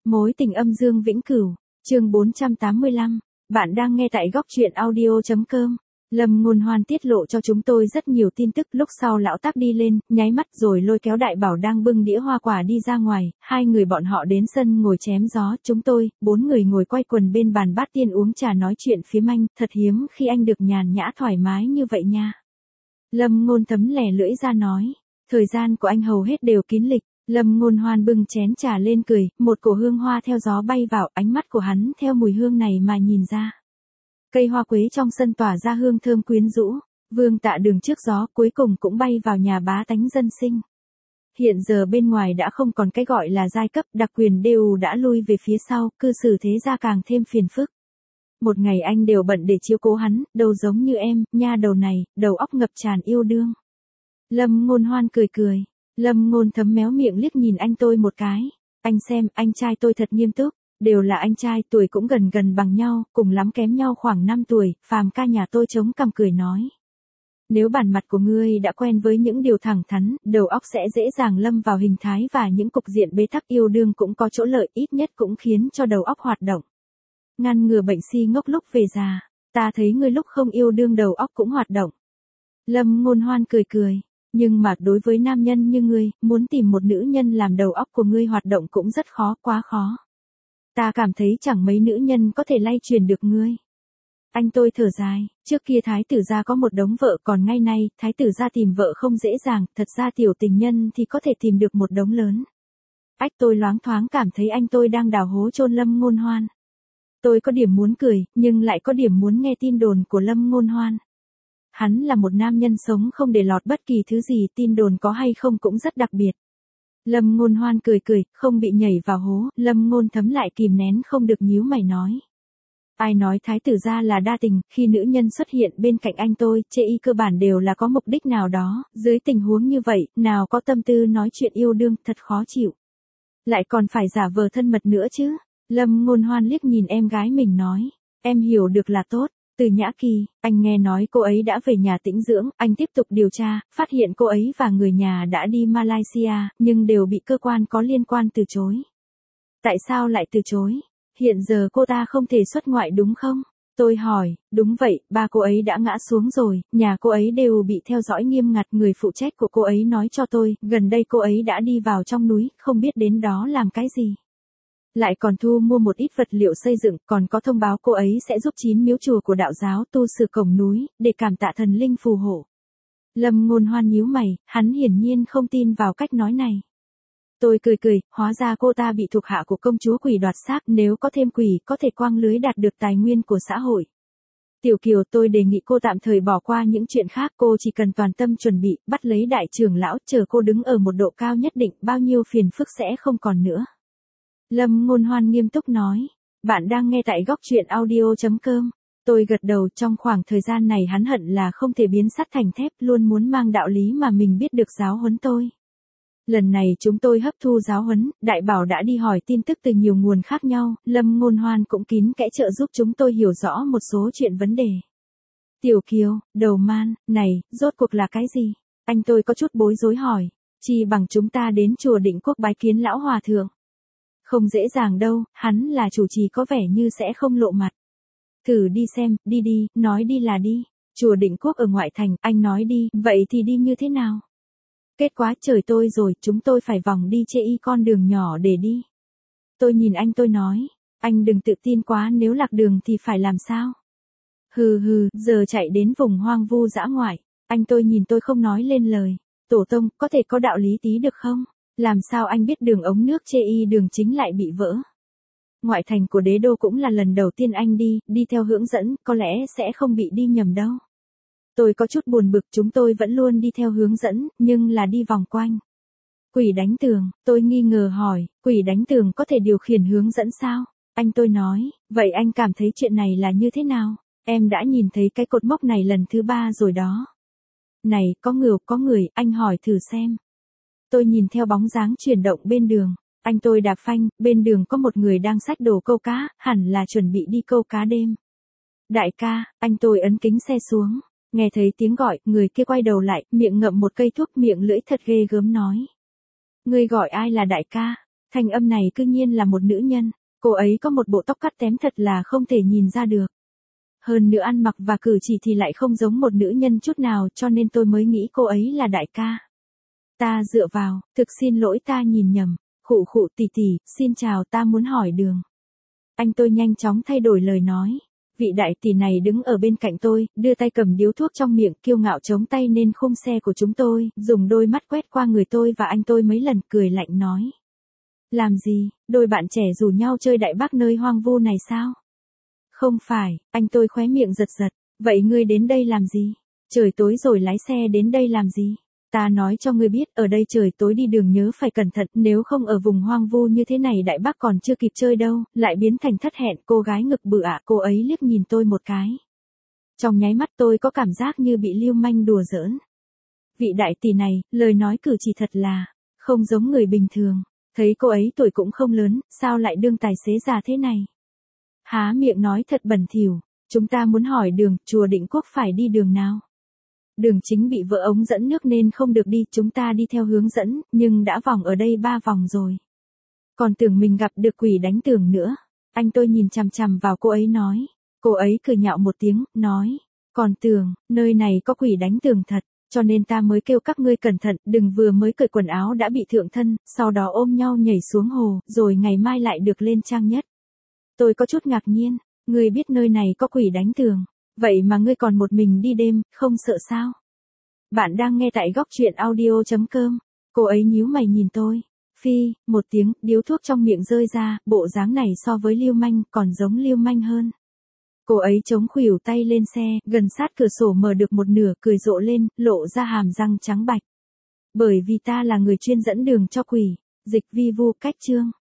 Mối tình âm dương vĩnh cửu, chương 485, bạn đang nghe tại góc truyện audio.com. Lâm Ngôn Hoan tiết lộ cho chúng tôi rất nhiều tin tức. Lúc sau lão tác đi lên, nháy mắt rồi lôi kéo Đại Bảo đang bưng đĩa hoa quả đi ra ngoài, hai người bọn họ đến sân ngồi chém gió, chúng tôi, 4 người ngồi quay quần bên bàn bát tiên uống trà nói chuyện phía manh, thật hiếm khi anh được nhàn nhã thoải mái như vậy nha. Lâm Ngôn thấm lẻ lưỡi ra nói, thời gian của anh hầu hết đều kín lịch. Lâm Ngôn Hoan bưng chén trà lên cười, một cổ hương hoa theo gió bay vào, ánh mắt của hắn theo mùi hương này mà nhìn ra. Cây hoa quế trong sân tỏa ra hương thơm quyến rũ, Vương Tạ đường trước gió cuối cùng cũng bay vào nhà bá tánh dân sinh. Hiện giờ bên ngoài đã không còn cái gọi là giai cấp, đặc quyền đều đã lui về phía sau, cư xử thế gia càng thêm phiền phức. Một ngày anh đều bận để chiếu cố hắn, đâu giống như em, nha đầu này, đầu óc ngập tràn yêu đương. Lâm Ngôn Hoan cười cười. Lâm Ngôn thấm méo miệng liếc nhìn anh tôi một cái. Anh xem, anh trai tôi thật nghiêm túc, đều là anh trai, tuổi cũng gần gần bằng nhau, cùng lắm kém nhau khoảng 5 tuổi, Phàm ca nhà tôi chống cằm cười nói. Nếu bản mặt của ngươi đã quen với những điều thẳng thắn, đầu óc sẽ dễ dàng lâm vào hình thái và những cục diện bế tắc, yêu đương cũng có chỗ lợi, ít nhất cũng khiến cho đầu óc hoạt động. Ngăn ngừa bệnh si ngốc lúc về già, ta thấy ngươi lúc không yêu đương đầu óc cũng hoạt động. Lâm Ngôn Hoan cười cười. Nhưng mà đối với nam nhân như ngươi, muốn tìm một nữ nhân làm đầu óc của ngươi hoạt động cũng rất khó, quá khó. Ta cảm thấy chẳng mấy nữ nhân có thể lay truyền được ngươi. Anh tôi thở dài, trước kia thái tử gia có một đống vợ, còn ngay nay, thái tử gia tìm vợ không dễ dàng, thật ra tiểu tình nhân thì có thể tìm được một đống lớn. Ách, tôi loáng thoáng cảm thấy anh tôi đang đào hố chôn Lâm Ngôn Hoan. Tôi có điểm muốn cười, nhưng lại có điểm muốn nghe tin đồn của Lâm Ngôn Hoan. Hắn là một nam nhân sống không để lọt bất kỳ thứ gì, tin đồn có hay không cũng rất đặc biệt. Lâm Ngôn Hoan cười cười, không bị nhảy vào hố, Lâm Ngôn thấm lại kìm nén không được nhíu mày nói. Ai nói thái tử gia là đa tình, khi nữ nhân xuất hiện bên cạnh anh tôi, chê y cơ bản đều là có mục đích nào đó, dưới tình huống như vậy, nào có tâm tư nói chuyện yêu đương, thật khó chịu. Lại còn phải giả vờ thân mật nữa chứ. Lâm Ngôn Hoan liếc nhìn em gái mình nói, em hiểu được là tốt. Từ Nhã Kỳ, anh nghe nói cô ấy đã về nhà tĩnh dưỡng, anh tiếp tục điều tra, phát hiện cô ấy và người nhà đã đi Malaysia, nhưng đều bị cơ quan có liên quan từ chối. Tại sao lại từ chối? Hiện giờ cô ta không thể xuất ngoại đúng không? Tôi hỏi, đúng vậy, ba cô ấy đã ngã xuống rồi, nhà cô ấy đều bị theo dõi nghiêm ngặt, người phụ trách của cô ấy nói cho tôi, gần đây cô ấy đã đi vào trong núi, không biết đến đó làm cái gì. Lại còn thu mua một ít vật liệu xây dựng, còn có thông báo cô ấy sẽ giúp 9 miếu chùa của đạo giáo tu sửa cổng núi, để cảm tạ thần linh phù hộ. Lâm Ngôn Hoan nhíu mày, hắn hiển nhiên không tin vào cách nói này. Tôi cười cười, hóa ra cô ta bị thuộc hạ của công chúa quỷ đoạt xác, nếu có thêm quỷ có thể quang lưới đạt được tài nguyên của xã hội. Tiểu Kiều, tôi đề nghị cô tạm thời bỏ qua những chuyện khác, cô chỉ cần toàn tâm chuẩn bị, bắt lấy đại trưởng lão, chờ cô đứng ở một độ cao nhất định, bao nhiêu phiền phức sẽ không còn nữa. Lâm Ngôn Hoan nghiêm túc nói, bạn đang nghe tại góc truyện audio.com. Tôi gật đầu, trong khoảng thời gian này hắn hận là không thể biến sắt thành thép, luôn muốn mang đạo lý mà mình biết được giáo huấn tôi. Lần này chúng tôi hấp thu giáo huấn, Đại Bảo đã đi hỏi tin tức từ nhiều nguồn khác nhau, Lâm Ngôn Hoan cũng kín kẽ trợ giúp chúng tôi hiểu rõ một số chuyện vấn đề. Tiểu Kiều, đầu man, này, rốt cuộc là cái gì? Anh tôi có chút bối rối hỏi, chi bằng chúng ta đến chùa Định Quốc bái kiến lão hòa thượng. Không dễ dàng đâu, hắn là chủ trì có vẻ như sẽ không lộ mặt. Thử đi xem, đi đi, nói đi là đi. Chùa Định Quốc ở ngoại thành, anh nói đi, vậy thì đi như thế nào? Kết quả trời tôi rồi, chúng tôi phải vòng đi chê y con đường nhỏ để đi. Tôi nhìn anh tôi nói, anh đừng tự tin quá, nếu lạc đường thì phải làm sao? Hừ hừ, giờ chạy đến vùng hoang vu dã ngoại. Anh tôi nhìn tôi không nói lên lời. Tổ tông, có thể có đạo lý tí được không? Làm sao anh biết đường ống nước chê y đường chính lại bị vỡ? Ngoại thành của đế đô cũng là lần đầu tiên anh đi theo hướng dẫn, có lẽ sẽ không bị đi nhầm đâu. Tôi có chút buồn bực, chúng tôi vẫn luôn đi theo hướng dẫn, nhưng là đi vòng quanh. Quỷ đánh tường, tôi nghi ngờ hỏi, quỷ đánh tường có thể điều khiển hướng dẫn sao? Anh tôi nói, vậy anh cảm thấy chuyện này là như thế nào? Em đã nhìn thấy cái cột mốc này lần thứ 3 rồi đó. Này, có người, anh hỏi thử xem. Tôi nhìn theo bóng dáng chuyển động bên đường, anh tôi đạp phanh, bên đường có một người đang xách đồ câu cá, hẳn là chuẩn bị đi câu cá đêm. Đại ca, anh tôi ấn kính xe xuống, nghe thấy tiếng gọi, người kia quay đầu lại, miệng ngậm một cây thuốc, miệng lưỡi thật ghê gớm nói. Ngươi gọi ai là đại ca? Thanh âm này cư nhiên là một nữ nhân, cô ấy có một bộ tóc cắt tém thật là không thể nhìn ra được. Hơn nữa ăn mặc và cử chỉ thì lại không giống một nữ nhân chút nào, cho nên tôi mới nghĩ cô ấy là đại ca. Ta dựa vào, thực xin lỗi ta nhìn nhầm, khụ khụ tỷ tỷ, xin chào, ta muốn hỏi đường. Anh tôi nhanh chóng thay đổi lời nói. Vị đại tỷ này đứng ở bên cạnh tôi, đưa tay cầm điếu thuốc trong miệng, kiêu ngạo chống tay lên khung xe của chúng tôi, dùng đôi mắt quét qua người tôi và anh tôi mấy lần, cười lạnh nói. Làm gì, đôi bạn trẻ rủ nhau chơi đại bác nơi hoang vu này sao? Không phải, anh tôi khóe miệng giật giật, vậy ngươi đến đây làm gì? Trời tối rồi lái xe đến đây làm gì? Ta nói cho ngươi biết, ở đây trời tối đi đường nhớ phải cẩn thận, nếu không ở vùng hoang vu như thế này đại bác còn chưa kịp chơi đâu, lại biến thành thất hẹn. Cô gái ngực bự ạ, cô ấy liếc nhìn tôi một cái. Trong nháy mắt tôi có cảm giác như bị lưu manh đùa giỡn. Vị đại tỷ này, lời nói cử chỉ thật là không giống người bình thường. Thấy cô ấy tuổi cũng không lớn, sao lại đương tài xế già thế này? Há miệng nói thật bẩn thỉu, chúng ta muốn hỏi đường, chùa Định Quốc phải đi đường nào? Đường chính bị vỡ ống dẫn nước nên không được đi, chúng ta đi theo hướng dẫn, nhưng đã vòng ở đây 3 vòng rồi. Còn tưởng mình gặp được quỷ đánh tường nữa. Anh tôi nhìn chằm chằm vào cô ấy nói. Cô ấy cười nhạo một tiếng, nói. Còn tưởng, nơi này có quỷ đánh tường thật, cho nên ta mới kêu các ngươi cẩn thận, đừng vừa mới cởi quần áo đã bị thượng thân, sau đó ôm nhau nhảy xuống hồ, rồi ngày mai lại được lên trang nhất. Tôi có chút ngạc nhiên, ngươi biết nơi này có quỷ đánh tường, vậy mà ngươi còn một mình đi đêm, không sợ sao? Bạn đang nghe tại góc truyện audio.com. Cô ấy nhíu mày nhìn tôi. Phi, một tiếng, điếu thuốc trong miệng rơi ra, bộ dáng này so với lưu manh còn giống lưu manh hơn. Cô ấy chống khuỷu tay lên xe, gần sát cửa sổ mở được một nửa, cười rộ lên, lộ ra hàm răng trắng bạch. Bởi vì ta là người chuyên dẫn đường cho quỷ. Dịch vi vu cách chương.